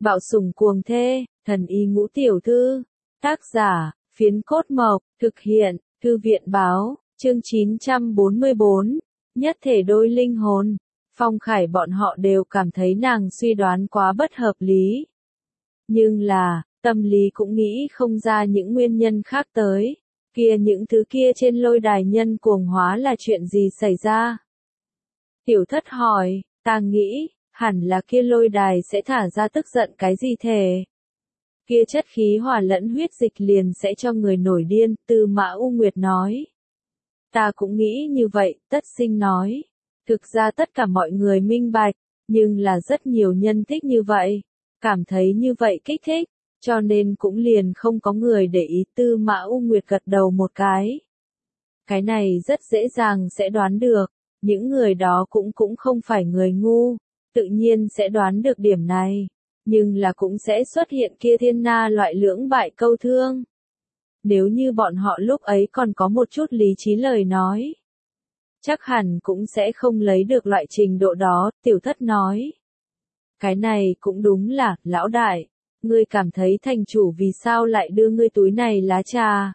Bạo sủng cuồng thê, thần y ngũ tiểu thư. Tác giả, Phiến Cốt Mộc, thực hiện, Thư viện báo, chương 944, nhất thể đôi linh hồn. Phong Khải bọn họ đều cảm thấy nàng suy đoán quá bất hợp lý. Nhưng là, tâm lý cũng nghĩ không ra những nguyên nhân khác tới. Kia những thứ kia trên lôi đài nhân cuồng hóa là chuyện gì xảy ra? Tiểu Thất hỏi, ta nghĩ, hẳn là kia lôi đài sẽ thả ra tức giận cái gì thể. Kia chất khí hòa lẫn huyết dịch liền sẽ cho người nổi điên, Tư Mã U Nguyệt nói. Ta cũng nghĩ như vậy, Tất Sinh nói. Thực ra tất cả mọi người minh bạch, nhưng là rất nhiều nhân thích như vậy, cảm thấy như vậy kích thích, cho nên cũng liền không có người để ý. Tư Mã U Nguyệt gật đầu một cái. Cái này rất dễ dàng sẽ đoán được, những người đó cũng không phải người ngu, tự nhiên sẽ đoán được điểm này, nhưng là cũng sẽ xuất hiện kia thiên na loại lưỡng bại câu thương. Nếu như bọn họ lúc ấy còn có một chút lý trí lời nói, chắc hẳn cũng sẽ không lấy được loại trình độ đó. Tiểu Thất nói. Cái này cũng đúng là, lão đại, ngươi cảm thấy thành chủ vì sao lại đưa ngươi túi này lá trà?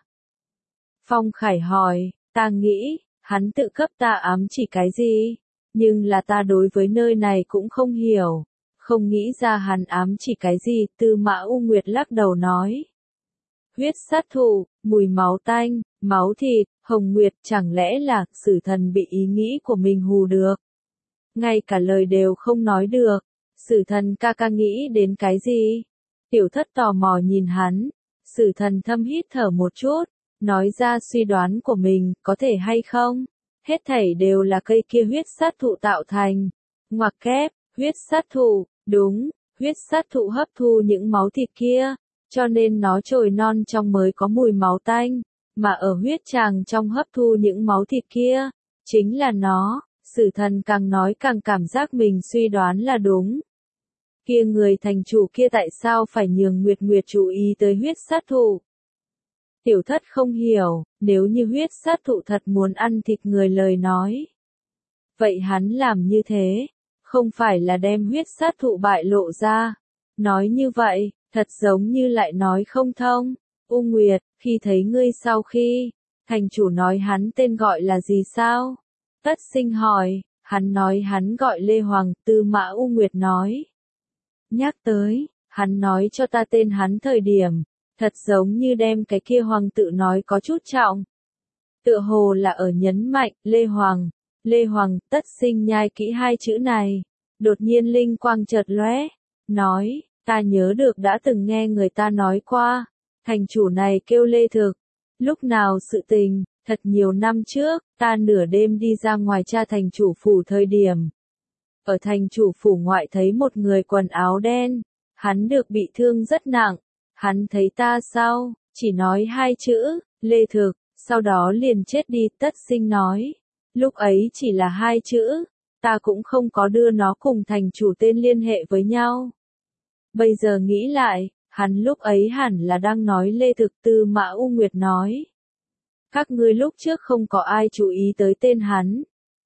Phong Khải hỏi, ta nghĩ, hắn tự cấp ta ám chỉ cái gì, nhưng là ta đối với nơi này cũng không hiểu, không nghĩ ra hắn ám chỉ cái gì. Tư Mã U Nguyệt lắc đầu nói. Huyết sát thủ, mùi máu tanh, máu thịt, Hồng Nguyệt, chẳng lẽ là Sử Thần bị ý nghĩ của mình hù được? Ngay cả lời đều không nói được, Sử Thần ca ca nghĩ đến cái gì? Tiểu Thất tò mò nhìn hắn, Sử Thần thâm hít thở một chút, nói ra suy đoán của mình, có thể hay không? Hết thảy đều là cây kia huyết sát thụ tạo thành. Ngoặc kép, huyết sát thụ, đúng, huyết sát thụ hấp thu những máu thịt kia, cho nên nó trồi non trong mới có mùi máu tanh, mà ở huyết tràng trong hấp thu những máu thịt kia, chính là nó. Sử Thần càng nói càng cảm giác mình suy đoán là đúng. Kia người thành chủ kia tại sao phải nhường Nguyệt Nguyệt chú ý tới huyết sát thụ? Tiểu Thất không hiểu, nếu như huyết sát thụ thật muốn ăn thịt người lời nói. Vậy hắn làm như thế, không phải là đem huyết sát thụ bại lộ ra. Nói như vậy, thật giống như lại nói không thông. U Nguyệt, khi thấy ngươi sau khi, thành chủ nói hắn tên gọi là gì sao? Tất Sinh hỏi, hắn nói hắn gọi Lê Hoàng. Tư Mã U Nguyệt nói. Nhắc tới, hắn nói cho ta tên hắn thời điểm, thật giống như đem cái kia hoàng tự nói có chút trọng. Tựa hồ là ở nhấn mạnh, Lê Hoàng. Lê Hoàng. Tất Sinh nhai kỹ hai chữ này, đột nhiên linh quang chợt lóe, nói, ta nhớ được đã từng nghe người ta nói qua, thành chủ này kêu Lê Thực. Lúc nào sự tình, thật nhiều năm trước, ta nửa đêm đi ra ngoài tra thành chủ phủ thời điểm. Ở thành chủ phủ ngoại thấy một người quần áo đen, hắn được bị thương rất nặng, hắn thấy ta sau, chỉ nói hai chữ, Lê Thực, sau đó liền chết đi. Tất Sinh nói, lúc ấy chỉ là hai chữ, ta cũng không có đưa nó cùng thành chủ tên liên hệ với nhau. Bây giờ nghĩ lại, hắn lúc ấy hẳn là đang nói Lê Thực. Tư Mã U Nguyệt nói. Các ngươi lúc trước không có ai chú ý tới tên hắn.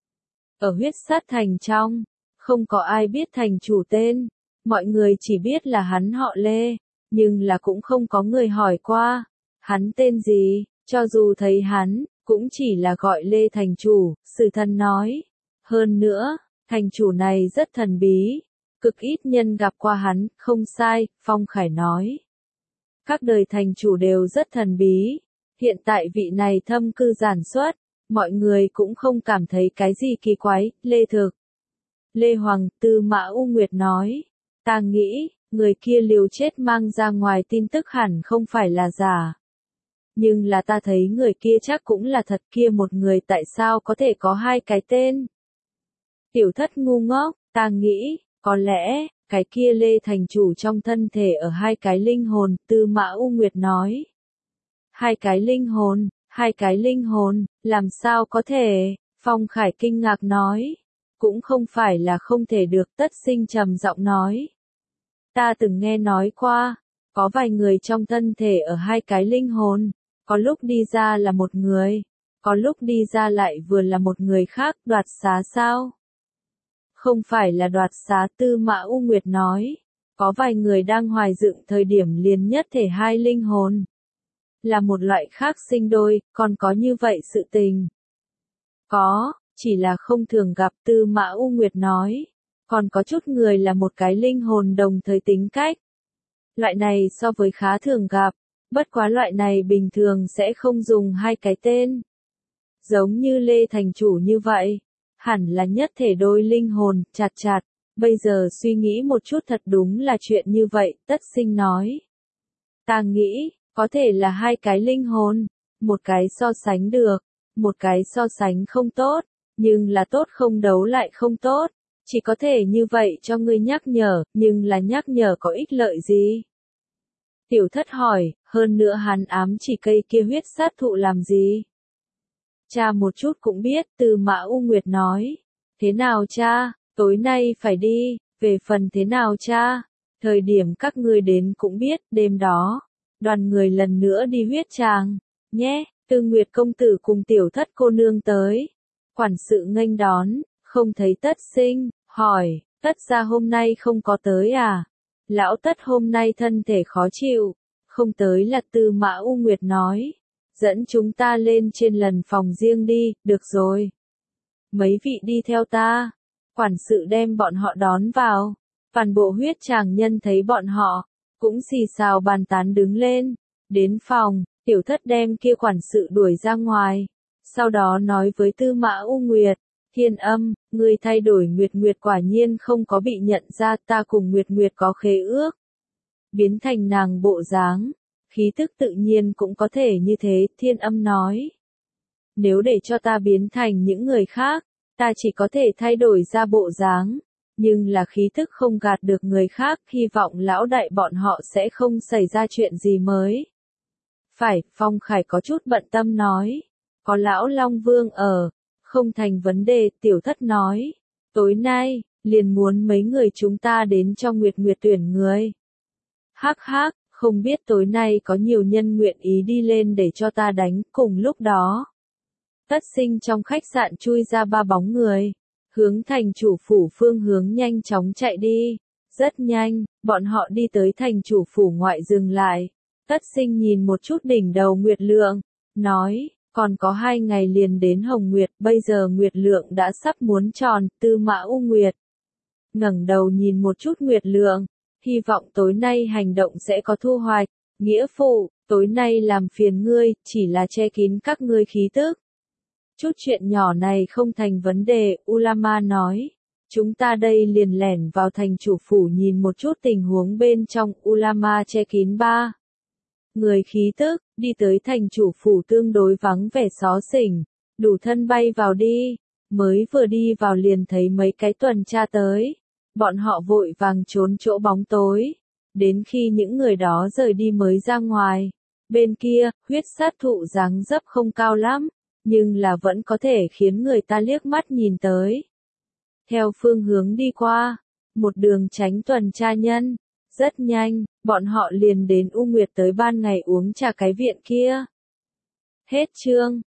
Ở huyết sát thành trong, không có ai biết thành chủ tên, mọi người chỉ biết là hắn họ Lê, nhưng là cũng không có người hỏi qua, hắn tên gì, cho dù thấy hắn, cũng chỉ là gọi Lê thành chủ. Sử Thần nói. Hơn nữa, thành chủ này rất thần bí, cực ít nhân gặp qua hắn. Không sai, Phong Khải nói. Các đời thành chủ đều rất thần bí, hiện tại vị này thâm cư giản xuất, mọi người cũng không cảm thấy cái gì kỳ quái. Lê Thực. Lê Hoàng. Tư Mã U Nguyệt nói. Ta nghĩ, người kia liều chết mang ra ngoài tin tức hẳn không phải là giả. Nhưng là ta thấy người kia chắc cũng là thật. Kia một người tại sao có thể có hai cái tên? Tiểu Thất ngu ngốc, ta nghĩ, có lẽ, cái kia Lê thành chủ trong thân thể ở hai cái linh hồn. Tư Mã U Nguyệt nói. Hai cái linh hồn, hai cái linh hồn, làm sao có thể? Phong Khải kinh ngạc nói. Cũng không phải là không thể được. Tất Sinh trầm giọng nói. Ta từng nghe nói qua, có vài người trong thân thể ở hai cái linh hồn, có lúc đi ra là một người, có lúc đi ra lại vừa là một người khác. Đoạt xá sao? Không phải là đoạt xá. Tư Mã U Nguyệt nói. Có vài người đang hoài dựng thời điểm liền nhất thể hai linh hồn. Là một loại khác sinh đôi, còn có như vậy sự tình. Có, chỉ là không thường gặp, Tư Mã U Nguyệt nói. Còn có chút người là một cái linh hồn đồng thời tính cách. Loại này so với khá thường gặp, bất quá loại này bình thường sẽ không dùng hai cái tên. Giống như Lê Thành Chủ như vậy, hẳn là nhất thể đôi linh hồn, chặt chặt. Bây giờ suy nghĩ một chút thật đúng là chuyện như vậy, Tất Sinh nói. Ta nghĩ, có thể là hai cái linh hồn, một cái so sánh được, một cái so sánh không tốt, nhưng là tốt không đấu lại không tốt, chỉ có thể như vậy cho ngươi nhắc nhở, nhưng là nhắc nhở có ích lợi gì? Tiểu Thất hỏi, hơn nữa hắn ám chỉ cây kia huyết sát thụ làm gì? Cha một chút cũng biết, Tư Mã U Nguyệt nói. Thế nào cha, tối nay phải đi, về phần thế nào cha? Thời điểm các ngươi đến cũng biết, đêm đó, đoàn người lần nữa đi huyết tràng, nhé, Tư Nguyệt công tử cùng Tiểu Thất cô nương tới. Quản sự nghênh đón, không thấy Tất Sinh, hỏi, Tất gia hôm nay không có tới à? Lão Tất hôm nay thân thể khó chịu, không tới là Tư Mã U Nguyệt nói. Dẫn chúng ta lên trên lần phòng riêng đi, được rồi. Mấy vị đi theo ta. Quản sự đem bọn họ đón vào. Toàn bộ huyết tràng nhân thấy bọn họ, cũng xì xào bàn tán đứng lên. Đến phòng, Tiểu Thất đem kia quản sự đuổi ra ngoài. Sau đó nói với Tư Mã U Nguyệt, Thiên Âm, người thay đổi Nguyệt Nguyệt quả nhiên không có bị nhận ra, ta cùng Nguyệt Nguyệt có khế ước. Biến thành nàng bộ dáng, khí tức tự nhiên cũng có thể như thế, Thiên Âm nói. Nếu để cho ta biến thành những người khác, ta chỉ có thể thay đổi ra bộ dáng, nhưng là khí tức không gạt được người khác, hy vọng lão đại bọn họ sẽ không xảy ra chuyện gì mới. Phải, Phong Khải có chút bận tâm nói, có lão Long Vương ở, không thành vấn đề, Tiểu Thất nói, tối nay, liền muốn mấy người chúng ta đến cho Nguyệt Nguyệt tuyển người. Hắc hắc, không biết tối nay có nhiều nhân nguyện ý đi lên để cho ta đánh, cùng lúc đó. Tất Sinh trong khách sạn chui ra ba bóng người, hướng thành chủ phủ phương hướng nhanh chóng chạy đi. Rất nhanh, bọn họ đi tới thành chủ phủ ngoại dừng lại. Tất Sinh nhìn một chút đỉnh đầu Nguyệt Lượng, nói, còn có 2 ngày liền đến Hồng Nguyệt, bây giờ Nguyệt Lượng đã sắp muốn tròn, Tư Mã U Nguyệt. Ngẩng đầu nhìn một chút Nguyệt Lượng, hy vọng tối nay hành động sẽ có thu hoạch. Nghĩa phụ, tối nay làm phiền ngươi, chỉ là che kín các ngươi khí tức. Chút chuyện nhỏ này không thành vấn đề, Ulama nói. Chúng ta đây liền lẻn vào thành chủ phủ nhìn một chút tình huống bên trong, Ulama che kín 3 người khí tức, đi tới thành chủ phủ tương đối vắng vẻ xó xỉnh, đủ thân bay vào đi, mới vừa đi vào liền thấy mấy cái tuần tra tới, bọn họ vội vàng trốn chỗ bóng tối, đến khi những người đó rời đi mới ra ngoài, bên kia, huyết sát thụ dáng dấp không cao lắm, nhưng là vẫn có thể khiến người ta liếc mắt nhìn tới. Theo phương hướng đi qua, một đường tránh tuần tra nhân. Rất nhanh, bọn họ liền đến U Nguyệt tới ban ngày uống trà cái viện kia. Hết chương.